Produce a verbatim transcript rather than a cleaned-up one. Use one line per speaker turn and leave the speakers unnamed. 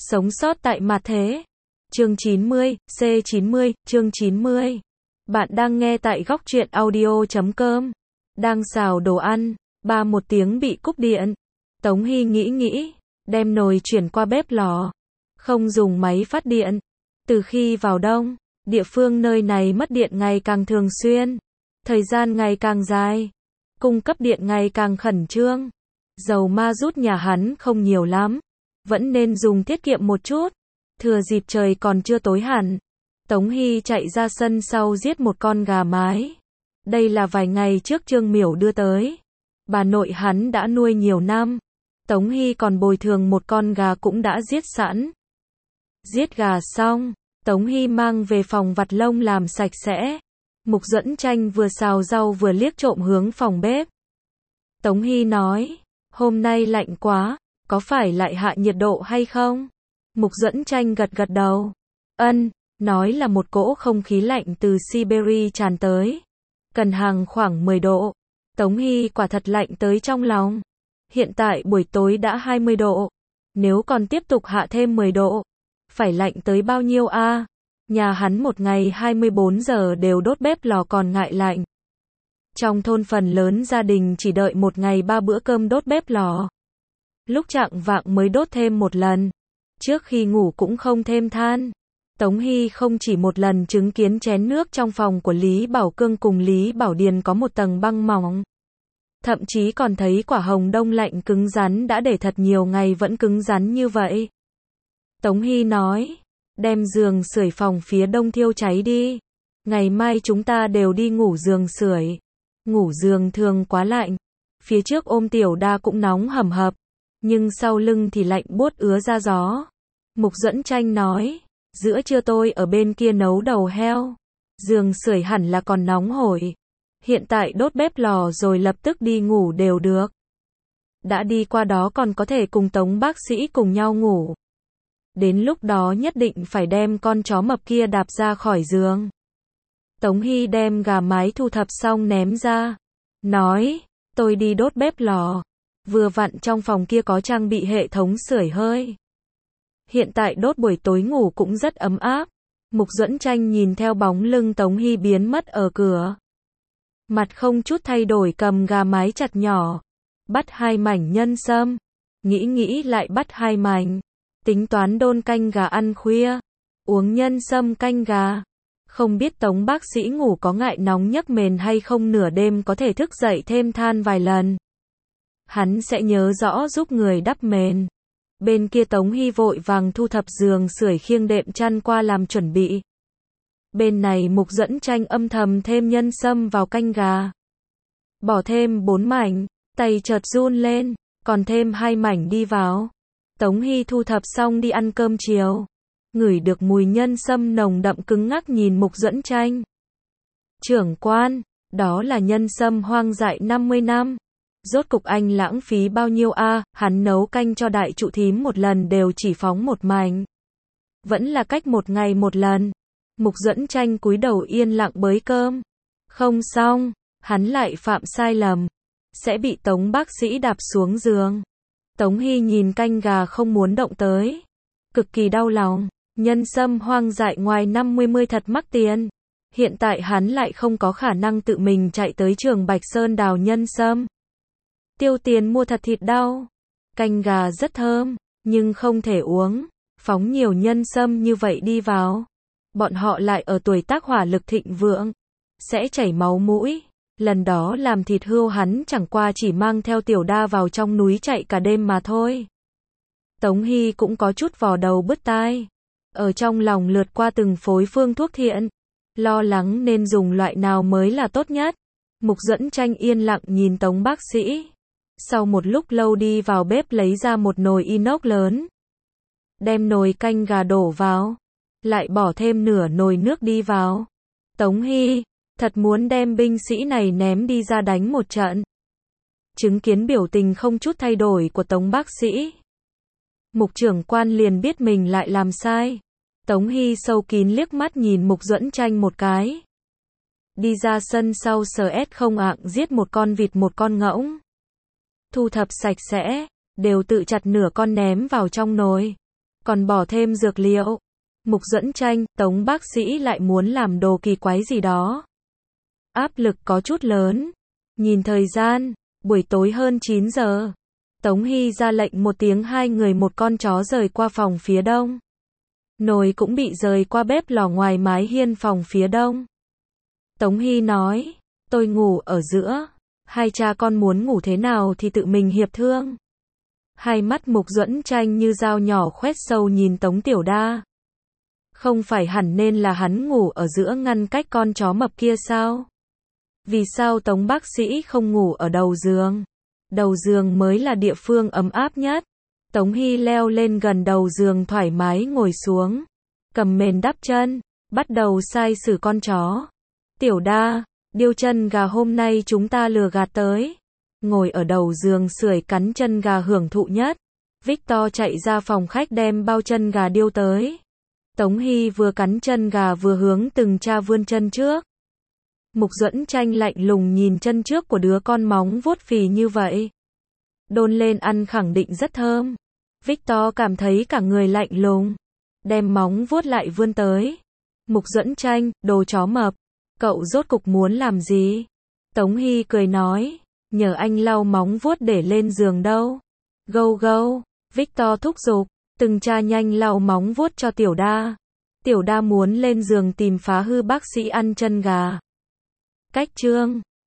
Sống sót tại mặt thế. Chương chín mươi, C chín mươi, chương chín mươi. Bạn đang nghe tại góc truyện audio chấm com. Đang xào đồ ăn, ba một tiếng bị cúp điện. Tống Hy nghĩ nghĩ, đem nồi chuyển qua bếp lò. Không dùng máy phát điện. Từ khi vào đông, địa phương nơi này mất điện ngày càng thường xuyên. Thời gian ngày càng dài. Cung cấp điện ngày càng khẩn trương. Dầu ma rút nhà hắn không nhiều lắm. Vẫn nên dùng tiết kiệm một chút. Thừa dịp trời còn chưa tối hẳn, Tống Hy chạy ra sân sau giết một con gà mái. Đây là vài ngày trước Trương Miểu đưa tới. Bà nội hắn đã nuôi nhiều năm. Tống Hy còn bồi thường một con gà cũng đã giết sẵn. Giết gà xong, Tống Hy mang về phòng vặt lông làm sạch sẽ. Mục Duẫn Tranh vừa xào rau vừa liếc trộm hướng phòng bếp. Tống Hy nói, hôm nay lạnh quá, có phải lại hạ nhiệt độ hay không? Mục Duẫn Tranh gật gật đầu. Ân, nói là một cỗ không khí lạnh từ Siberia tràn tới. Cần hàng khoảng mười độ. Tống Hy quả thật lạnh tới trong lòng. Hiện tại buổi tối đã hai mươi độ. Nếu còn tiếp tục hạ thêm mười độ, phải lạnh tới bao nhiêu a? À? Nhà hắn một ngày hai mươi bốn giờ đều đốt bếp lò còn ngại lạnh. Trong thôn phần lớn gia đình chỉ đợi một ngày ba bữa cơm đốt bếp lò. Lúc chạng vạng mới đốt thêm một lần. Trước khi ngủ cũng không thêm than. Tống Hy không chỉ một lần chứng kiến chén nước trong phòng của Lý Bảo Cương cùng Lý Bảo Điền có một tầng băng mỏng. Thậm chí còn thấy quả hồng đông lạnh cứng rắn đã để thật nhiều ngày vẫn cứng rắn như vậy. Tống Hy nói, đem giường sưởi phòng phía đông thiêu cháy đi. Ngày mai chúng ta đều đi ngủ giường sưởi. Ngủ giường thường quá lạnh. Phía trước ôm Tiểu Đa cũng nóng hầm hập. Nhưng sau lưng thì lạnh buốt ứa ra gió. Mục Duẫn Tranh nói, giữa trưa tôi ở bên kia nấu đầu heo. Giường sưởi hẳn là còn nóng hổi. Hiện tại đốt bếp lò rồi lập tức đi ngủ đều được. Đã đi qua đó còn có thể cùng Tống bác sĩ cùng nhau ngủ. Đến lúc đó nhất định phải đem con chó mập kia đạp ra khỏi giường. Tống Hy đem gà mái thu thập xong ném ra. Nói, tôi đi đốt bếp lò. Vừa vặn trong phòng kia có trang bị hệ thống sưởi hơi. Hiện tại đốt buổi tối ngủ cũng rất ấm áp. Mục Duẫn Tranh nhìn theo bóng lưng Tống Hy biến mất ở cửa. Mặt không chút thay đổi cầm gà mái chặt nhỏ. Bắt hai mảnh nhân sâm. Nghĩ nghĩ lại bắt hai mảnh. Tính toán đôn canh gà ăn khuya. Uống nhân sâm canh gà. Không biết Tống bác sĩ ngủ có ngại nóng nhấc mền hay không, nửa đêm có thể thức dậy thêm than vài lần. Hắn sẽ nhớ rõ giúp người đắp mền. Bên kia Tống Hy vội vàng thu thập giường sưởi khiêng đệm chăn qua làm chuẩn bị. Bên này Mục Duẫn Tranh âm thầm thêm nhân sâm vào canh gà. Bỏ thêm bốn mảnh, tay chợt run lên, còn thêm hai mảnh đi vào. Tống Hy thu thập xong đi ăn cơm chiều. Ngửi được mùi nhân sâm nồng đậm cứng ngắc nhìn Mục Duẫn Tranh. Trưởng quan, đó là nhân sâm hoang dại năm mươi năm. Rốt cục anh lãng phí bao nhiêu a? À? Hắn nấu canh cho đại trụ thím một lần đều chỉ phóng một mảnh. Vẫn là cách một ngày một lần. Mục Duẫn Tranh cúi đầu yên lặng bới cơm. Không xong, hắn lại phạm sai lầm. Sẽ bị Tống bác sĩ đạp xuống giường. Tống Hy nhìn canh gà không muốn động tới. Cực kỳ đau lòng. Nhân sâm hoang dại ngoài năm mươi mươi thật mắc tiền. Hiện tại hắn lại không có khả năng tự mình chạy tới trường Bạch Sơn đào nhân sâm. Tiêu tiền mua thật thịt đau. Canh gà rất thơm, nhưng không thể uống. Phóng nhiều nhân sâm như vậy đi vào. Bọn họ lại ở tuổi tác hỏa lực thịnh vượng. Sẽ chảy máu mũi. Lần đó làm thịt hươu hắn chẳng qua chỉ mang theo Tiểu Đa vào trong núi chạy cả đêm mà thôi. Tống Hy cũng có chút vò đầu bứt tai. Ở trong lòng lượt qua từng phối phương thuốc thiện. Lo lắng nên dùng loại nào mới là tốt nhất. Mục Duẫn Tranh yên lặng nhìn Tống bác sĩ. Sau một lúc lâu đi vào bếp lấy ra một nồi inox lớn. Đem nồi canh gà đổ vào. Lại bỏ thêm nửa nồi nước đi vào. Tống Hy, thật muốn đem binh sĩ này ném đi ra đánh một trận. Chứng kiến biểu tình không chút thay đổi của Tống bác sĩ. Mục trưởng quan liền biết mình lại làm sai. Tống Hy sâu kín liếc mắt nhìn Mục Duẫn Tranh một cái. Đi ra sân sau sờ ét không ạng giết một con vịt một con ngỗng. Thu thập sạch sẽ, đều tự chặt nửa con ném vào trong nồi. còn bỏ thêm dược liệu. Mục Duẫn Tranh, Tống bác sĩ lại muốn làm đồ kỳ quái gì đó. Áp lực có chút lớn. Nhìn thời gian, buổi tối hơn chín giờ. Tống Hy ra lệnh một tiếng, hai người một con chó rời qua phòng phía đông. Nồi cũng bị rời qua bếp lò ngoài mái hiên phòng phía đông. Tống Hy nói, tôi ngủ ở giữa. Hai cha con muốn ngủ thế nào thì tự mình hiệp thương. Hai mắt Mục Duẫn Tranh như dao nhỏ khoét sâu nhìn Tống Tiểu Đa. Không phải hẳn nên là hắn ngủ ở giữa ngăn cách con chó mập kia sao? Vì sao Tống bác sĩ không ngủ ở đầu giường? Đầu giường mới là địa phương ấm áp nhất. Tống Hy leo lên gần đầu giường thoải mái ngồi xuống. Cầm mền đắp chân, bắt đầu sai xử con chó. Tiểu Đa, điêu chân gà hôm nay chúng ta lừa gạt tới. Ngồi ở đầu giường sưởi cắn chân gà hưởng thụ nhất. Victor chạy ra phòng khách đem bao chân gà điêu tới. Tống Hy vừa cắn chân gà vừa hướng từng cha vươn chân trước. Mục Duẫn Tranh lạnh lùng nhìn chân trước của đứa con móng vuốt phì như vậy. Đôn lên ăn khẳng định rất thơm. Victor cảm thấy cả người lạnh lùng. Đem móng vuốt lại vươn tới. Mục Duẫn Tranh, đồ chó mập. Cậu rốt cục muốn làm gì? Tống Hy cười nói. Nhờ anh lau móng vuốt để lên giường đâu. Gâu gâu. Victor thúc giục. Từng cha nhanh lau móng vuốt cho Tiểu Đa. Tiểu Đa muốn lên giường tìm phá hư bác sĩ ăn chân gà. Cách chương